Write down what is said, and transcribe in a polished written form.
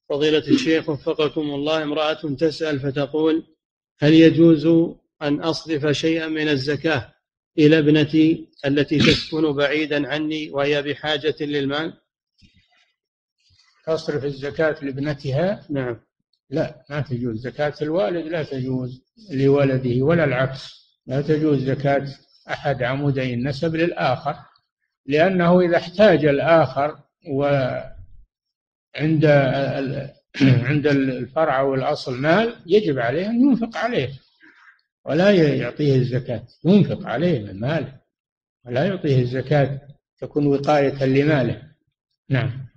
فضيلة الشيخ وفقكم الله، امرأة تسأل فتقول: هل يجوز أن أصرف شيئا من الزكاة إلى ابنتي التي تسكن بعيدا عني وهي بحاجة للمال؟ تصرف الزكاة لابنتها؟ نعم. لا، ما تجوز. زكاة الوالد لا تجوز لولده، ولا العكس. لا تجوز زكاة أحد عمودي النسب للآخر، لأنه إذا احتاج الآخر وعند عند الفرع والأصل مال، يجب عليه أن ينفق عليه ولا يعطيه الزكاة. ينفق عليه من ماله ولا يعطيه الزكاة، تكون وقاية لماله. نعم.